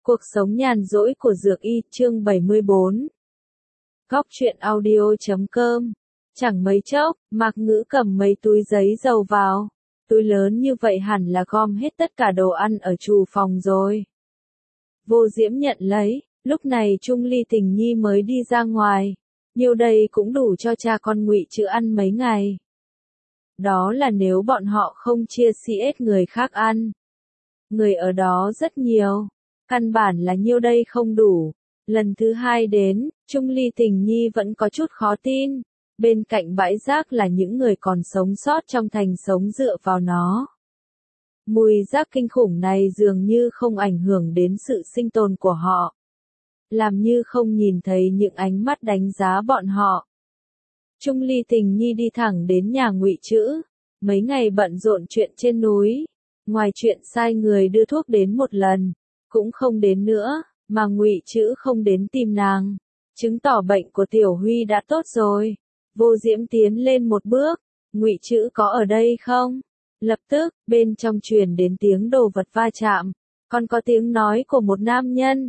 Cuộc sống nhàn rỗi của Dược Y, chương 74. Góc truyện audio.com. Chẳng mấy chốc, Mạc Ngữ cầm mấy túi giấy dầu vào. Túi lớn như vậy hẳn là gom hết tất cả đồ ăn ở trù phòng rồi. Vô Diễm nhận lấy, lúc này Trung Ly Tình Nhi mới đi ra ngoài. Nhiêu đây cũng đủ cho cha con Ngụy Trữ ăn mấy ngày. Đó là nếu bọn họ không chia xiết người khác ăn. Người ở đó rất nhiều. Căn bản là nhiêu đây không đủ. Lần thứ hai đến, Trung Ly Tình Nhi vẫn có chút khó tin. Bên cạnh bãi rác là những người còn sống sót trong thành sống dựa vào nó. Mùi rác kinh khủng này dường như không ảnh hưởng đến sự sinh tồn của họ. Làm như không nhìn thấy những ánh mắt đánh giá bọn họ. Trung Ly Tình Nhi đi thẳng đến nhà Ngụy Trữ. Mấy ngày bận rộn chuyện trên núi. Ngoài chuyện sai người đưa thuốc đến một lần, cũng không đến nữa, mà Ngụy Trữ không đến tìm nàng. Chứng tỏ bệnh của Tiểu Huy đã tốt rồi. Vô Diễm tiến lên một bước. Ngụy Trữ có ở đây không? Lập tức, bên trong truyền đến tiếng đồ vật va chạm. Còn có tiếng nói của một nam nhân.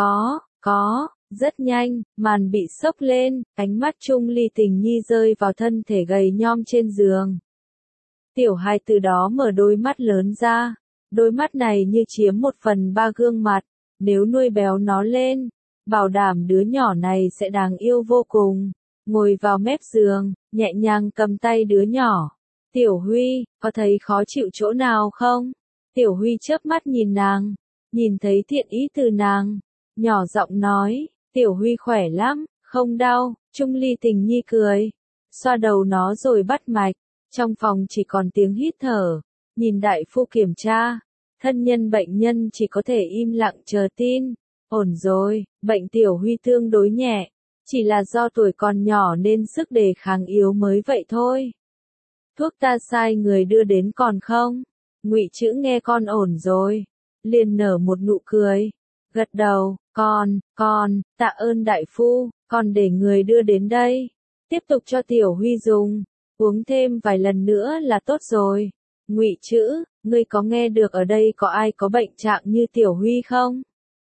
Có. Rất nhanh, màn bị xốc lên, ánh mắt Trung Ly Tình Nhi rơi vào thân thể gầy nhom trên giường. Tiểu hài từ đó mở đôi mắt lớn ra. Đôi mắt này như chiếm 1/3 gương mặt. Nếu nuôi béo nó lên, bảo đảm đứa nhỏ này sẽ đáng yêu vô cùng. Ngồi vào mép giường, nhẹ nhàng cầm tay đứa nhỏ. Tiểu Huy, có thấy khó chịu chỗ nào không? Tiểu Huy chớp mắt nhìn nàng. Nhìn thấy thiện ý từ nàng. Nhỏ giọng nói, Tiểu Huy khỏe lắm, không đau. Trung Ly Tình Nhi cười. Xoa đầu nó rồi bắt mạch. Trong phòng chỉ còn tiếng hít thở. Nhìn đại phu kiểm tra. Thân nhân bệnh nhân chỉ có thể im lặng chờ tin. Ổn rồi, bệnh Tiểu Huy tương đối nhẹ. Chỉ là do tuổi còn nhỏ nên sức đề kháng yếu mới vậy thôi. Thuốc ta sai người đưa đến còn không? Ngụy Trữ nghe con ổn rồi. Liền nở một nụ cười. Gật đầu, con, tạ ơn đại phu, con để người đưa đến đây. Tiếp tục cho Tiểu Huy dùng. Uống thêm vài lần nữa là tốt rồi. Ngụy Trữ, ngươi có nghe được ở đây có ai có bệnh trạng như Tiểu Huy không?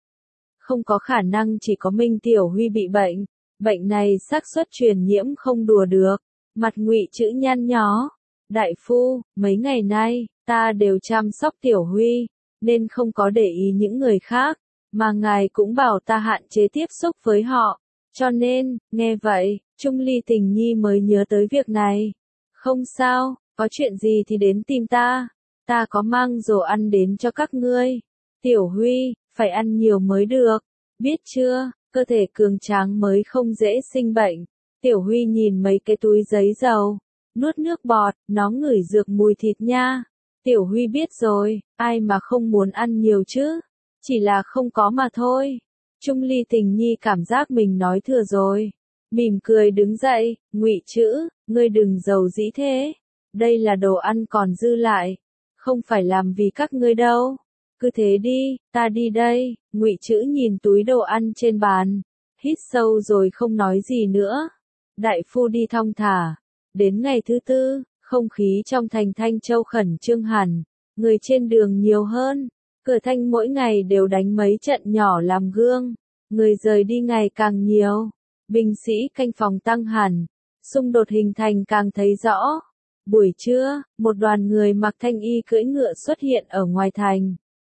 Không có khả năng chỉ có mình Tiểu Huy bị bệnh. Bệnh này xác suất truyền nhiễm không đùa được. Mặt Ngụy Trữ nhăn nhó. Đại phu, mấy ngày nay, ta đều chăm sóc Tiểu Huy, nên không có để ý những người khác. Mà ngài cũng bảo ta hạn chế tiếp xúc với họ. Cho nên, nghe vậy, Trung Ly Tình Nhi mới nhớ tới việc này. Không sao, có chuyện gì thì đến tìm ta. Ta có mang đồ ăn đến cho các ngươi. Tiểu Huy, phải ăn nhiều mới được. Biết chưa, cơ thể cường tráng mới không dễ sinh bệnh. Tiểu Huy nhìn mấy cái túi giấy dầu. Nuốt nước bọt, nó ngửi dược mùi thịt nha. Tiểu Huy biết rồi, ai mà không muốn ăn nhiều chứ. Chỉ là không có mà thôi. Trung Ly Tình Nhi cảm giác mình nói thừa rồi. Mỉm cười đứng dậy, Ngụy Trữ, ngươi đừng giàu dĩ thế. Đây là đồ ăn còn dư lại. Không phải làm vì các ngươi đâu. Cứ thế đi, ta đi đây. Ngụy Trữ nhìn túi đồ ăn trên bàn. Hít sâu rồi không nói gì nữa. Đại phu đi thong thả. Đến ngày thứ tư, không khí trong thành Thanh Châu khẩn trương hẳn. Người trên đường nhiều hơn. Cửa thành mỗi ngày đều đánh mấy trận nhỏ làm gương. Người rời đi ngày càng nhiều. Binh sĩ canh phòng tăng hẳn. Xung đột hình thành càng thấy rõ. Buổi trưa, một đoàn người mặc thanh y cưỡi ngựa xuất hiện ở ngoài thành.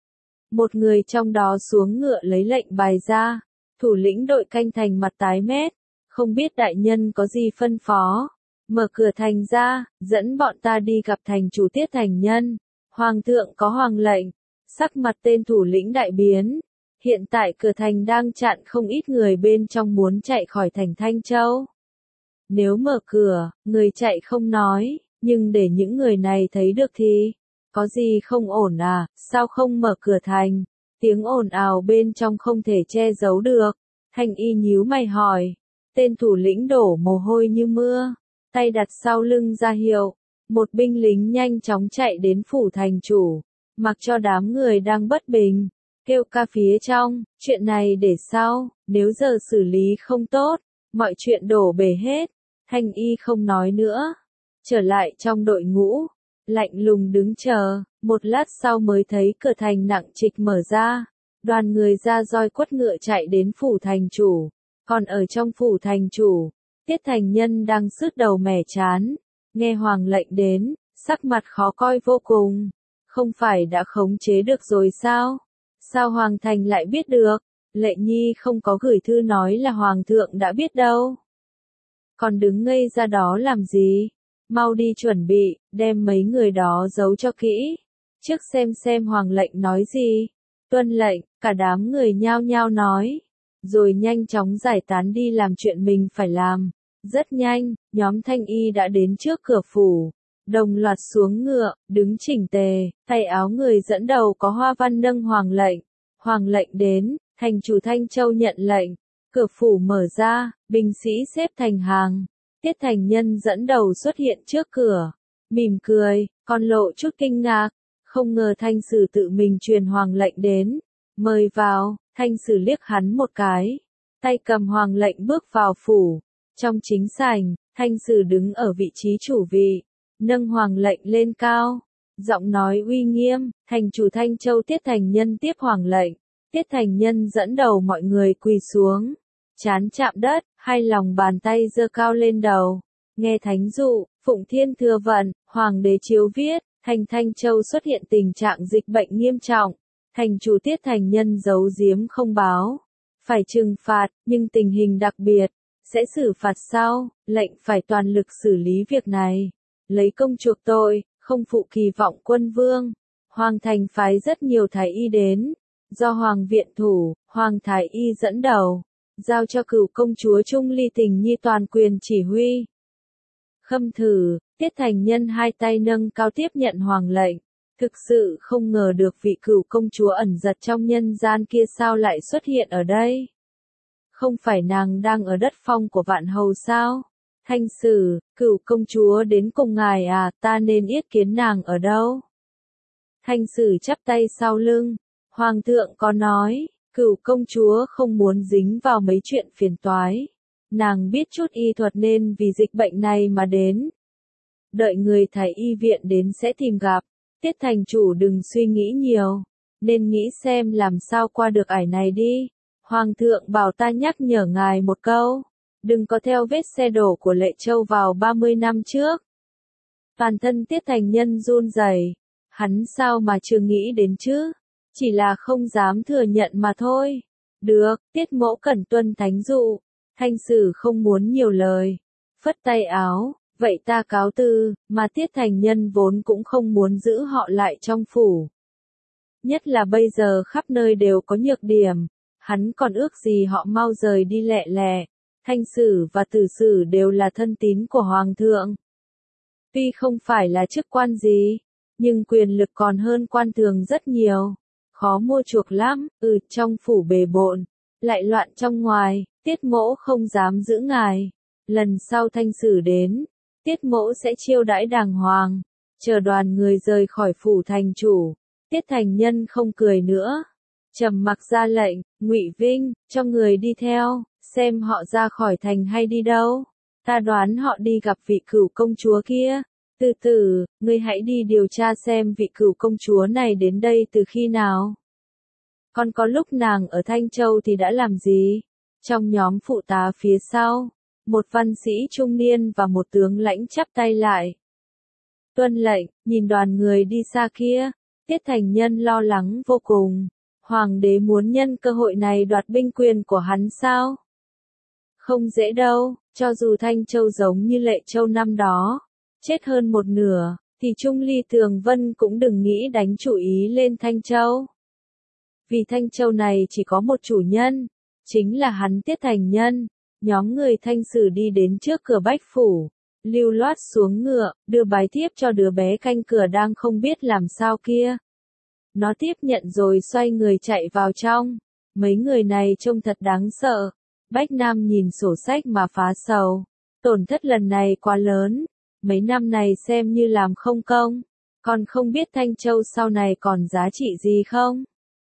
Một người trong đó xuống ngựa lấy lệnh bài ra. Thủ lĩnh đội canh thành mặt tái mét. Không biết đại nhân có gì phân phó. Mở cửa thành ra, dẫn bọn ta đi gặp thành chủ Tiết Thành Nhân. Hoàng thượng có hoàng lệnh. Sắc mặt tên thủ lĩnh đại biến. Hiện tại cửa thành đang chặn không ít người bên trong muốn chạy khỏi thành Thanh Châu. Nếu mở cửa, người chạy không nói, nhưng để những người này thấy được thì, có gì không ổn à, sao không mở cửa thành? Tiếng ồn ào bên trong không thể che giấu được. Thanh y nhíu mày hỏi. Tên thủ lĩnh đổ mồ hôi như mưa, tay đặt sau lưng ra hiệu. Một binh lính nhanh chóng chạy đến phủ thành chủ, mặc cho đám người đang bất bình. Kêu ca phía trong, chuyện này để sau, nếu giờ xử lý không tốt, mọi chuyện đổ bể hết. Thanh y không nói nữa. Trở lại trong đội ngũ, lạnh lùng đứng chờ, một lát sau mới thấy cửa thành nặng trịch mở ra. Đoàn người ra roi quất ngựa chạy đến phủ thành chủ. Còn ở trong phủ thành chủ, Tiết Thành Nhân đang sứt đầu mẻ chán. Nghe hoàng lệnh đến, sắc mặt khó coi vô cùng. Không phải đã khống chế được rồi sao? Sao hoàng thành lại biết được? Lệ Nhi không có gửi thư nói là hoàng thượng đã biết đâu. Còn đứng ngây ra đó làm gì? Mau đi chuẩn bị, đem mấy người đó giấu cho kỹ. Trước xem hoàng lệnh nói gì. Tuân lệnh, cả đám người nhao nhao nói. Rồi nhanh chóng giải tán đi làm chuyện mình phải làm. Rất nhanh, nhóm Thanh Y đã đến trước cửa phủ. Đồng loạt xuống ngựa, đứng chỉnh tề, tay áo người dẫn đầu có hoa văn nâng hoàng lệnh. Hoàng lệnh đến, thành chủ Thanh Châu nhận lệnh. Cửa phủ mở ra, binh sĩ xếp thành hàng. Tiết Thành Nhân dẫn đầu xuất hiện trước cửa. Mỉm cười, còn lộ chút kinh ngạc. Không ngờ Thanh Sử tự mình truyền hoàng lệnh đến. Mời vào, Thanh Sử liếc hắn một cái. Tay cầm hoàng lệnh bước vào phủ. Trong chính sảnh, Thanh Sử đứng ở vị trí chủ vị. Nâng hoàng lệnh lên cao. Giọng nói uy nghiêm, thành chủ Thanh Châu Tiết Thành Nhân tiếp hoàng lệnh. Tiết Thành Nhân dẫn đầu mọi người quỳ xuống. Trán chạm đất, hai lòng bàn tay giơ cao lên đầu. Nghe thánh dụ, Phụng Thiên thừa vận, hoàng đế chiếu viết, thành Thanh Châu xuất hiện tình trạng dịch bệnh nghiêm trọng. Thành chủ Tiết Thành Nhân giấu giếm không báo. Phải trừng phạt, nhưng tình hình đặc biệt. Sẽ xử phạt sau, lệnh phải toàn lực xử lý việc này. Lấy công chuộc tội, không phụ kỳ vọng quân vương. Hoàng thành phái rất nhiều thái y đến. Do Hoàng viện thủ, Hoàng thái y dẫn đầu. Giao cho Cửu công chúa Trung Ly Tình Nhi toàn quyền chỉ huy. Khâm thử, Tiết Thành Nhân hai tay nâng cao tiếp nhận hoàng lệnh. Thực sự không ngờ được vị Cửu công chúa ẩn giật trong nhân gian kia sao lại xuất hiện ở đây. Không phải nàng đang ở đất phong của Vạn Hầu sao? Thanh Sử, Cửu công chúa đến cùng ngài à, ta nên yết kiến nàng ở đâu? Thanh Sử chắp tay sau lưng. Hoàng thượng có nói, Cửu công chúa không muốn dính vào mấy chuyện phiền toái. Nàng biết chút y thuật nên vì dịch bệnh này mà đến. Đợi người thái y viện đến sẽ tìm gặp. Tiết thành chủ đừng suy nghĩ nhiều. Nên nghĩ xem làm sao qua được ải này đi. Hoàng thượng bảo ta nhắc nhở ngài một câu. Đừng có theo vết xe đổ của Lệ Châu vào 30 năm trước. Toàn thân Tiết Thành Nhân run rẩy. Hắn sao mà chưa nghĩ đến chứ? Chỉ là không dám thừa nhận mà thôi. Được, Tiết mẫu cần tuân thánh dụ. Thanh Sử không muốn nhiều lời. Phất tay áo, vậy ta cáo từ, mà Tiết Thành Nhân vốn cũng không muốn giữ họ lại trong phủ. Nhất là bây giờ khắp nơi đều có nhược điểm. Hắn còn ước gì họ mau rời đi lẹ lẹ. Thanh Sử và Tử Sử đều là thân tín của Hoàng thượng. Tuy không phải là chức quan gì, nhưng quyền lực còn hơn quan thường rất nhiều. Khó mua chuộc lắm, trong phủ bề bộn, lại loạn trong ngoài, Tiết mẫu không dám giữ ngài. Lần sau Thanh Sử đến, Tiết mẫu sẽ chiêu đãi đàng hoàng. Chờ đoàn người rời khỏi phủ thành chủ, Tiết Thành Nhân không cười nữa. Trầm mặc ra lệnh, Ngụy Vinh, cho người đi theo, xem họ ra khỏi thành hay đi đâu. Ta đoán họ đi gặp vị Cửu công chúa kia. Từ từ, ngươi hãy đi điều tra xem vị Cửu công chúa này đến đây từ khi nào. Còn có lúc nàng ở Thanh Châu thì đã làm gì? Trong nhóm phụ tá phía sau, một văn sĩ trung niên và một tướng lãnh chắp tay lại. Tuân lệnh, nhìn đoàn người đi xa kia, Tiết Thành Nhân lo lắng vô cùng. Hoàng đế muốn nhân cơ hội này đoạt binh quyền của hắn sao? Không dễ đâu, cho dù Thanh Châu giống như Lệ Châu năm đó, chết hơn một nửa, thì Trung Ly Thường Vân cũng đừng nghĩ đánh chủ ý lên Thanh Châu. Vì Thanh Châu này chỉ có một chủ nhân, chính là hắn Tiết Thành Nhân. Nhóm người Thanh Sử đi đến trước cửa Bách Phủ, lưu loát xuống ngựa, đưa bái thiếp cho đứa bé canh cửa đang không biết làm sao kia. Nó tiếp nhận rồi xoay người chạy vào trong. Mấy người này trông thật đáng sợ. Bách Nam nhìn sổ sách mà phá sầu. Tổn thất lần này quá lớn. Mấy năm này xem như làm không công. Còn không biết Thanh Châu sau này còn giá trị gì không?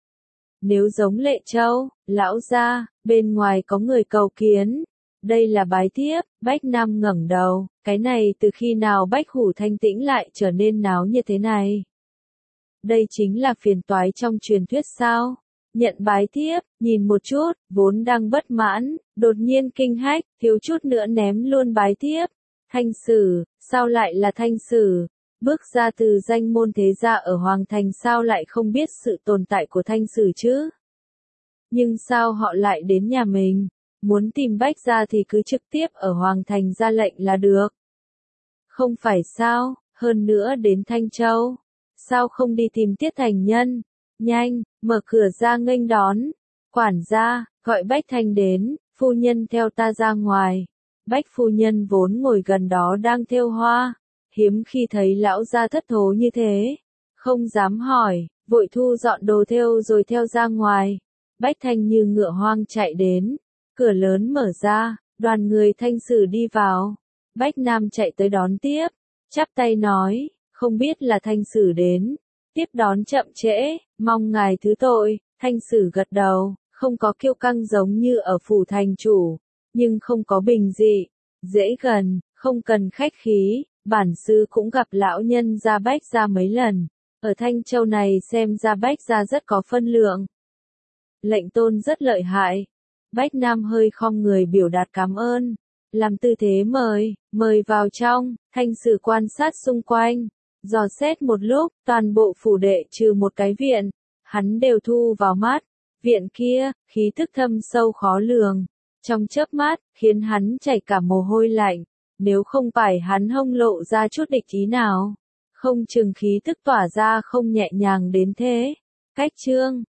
Nếu giống Lệ Châu, lão gia, bên ngoài có người cầu kiến. Đây là bái thiếp. Bách Nam ngẩng đầu. Cái này từ khi nào Bách Hủ thanh tĩnh lại trở nên náo như thế này? Đây chính là phiền toái trong truyền thuyết sao? nhận bái thiếp, nhìn một chút, vốn đang bất mãn, đột nhiên kinh hách, thiếu chút nữa ném luôn bái thiếp. Thanh Sử, sao lại là Thanh Sử? Bước ra từ danh môn thế gia ở Hoàng Thành sao lại không biết sự tồn tại của Thanh Sử chứ? Nhưng sao họ lại đến nhà mình? Muốn tìm Bách gia thì cứ trực tiếp ở Hoàng Thành ra lệnh là được. Không phải sao, hơn nữa đến Thanh Châu. Sao không đi tìm Tiết Thành Nhân? Nhanh, mở cửa ra nghênh đón. Quản gia, gọi Bách Thanh đến, phu nhân theo ta ra ngoài. Bách phu nhân vốn ngồi gần đó đang thêu hoa. Hiếm khi thấy lão gia thất thố như thế. Không dám hỏi, vội thu dọn đồ thêu rồi theo ra ngoài. Bách Thanh như ngựa hoang chạy đến. Cửa lớn mở ra, đoàn người Thanh Sử đi vào. Bách Nam chạy tới đón tiếp, chắp tay nói, không biết là Thanh Sử đến. Tiếp đón chậm trễ, mong ngài thứ tội. Thanh Sử gật đầu, không có kiêu căng giống như ở phủ thành chủ, nhưng không có bình dị, dễ gần, không cần khách khí. Bản sư cũng gặp lão nhân gia Bách gia mấy lần, ở Thanh Châu này xem ra Bách gia rất có phân lượng. Lệnh tôn rất lợi hại. Bách Nam hơi khom người biểu đạt cảm ơn, làm tư thế mời vào trong. Thanh Sử quan sát xung quanh, dò xét một lúc, toàn bộ phủ đệ trừ một cái viện, hắn đều thu vào mắt. Viện kia, khí tức thâm sâu khó lường, trong chớp mắt, khiến hắn chảy cả mồ hôi lạnh. Nếu không phải hắn hông lộ ra chút địch ý nào, không chừng khí tức tỏa ra không nhẹ nhàng đến thế. Cách chương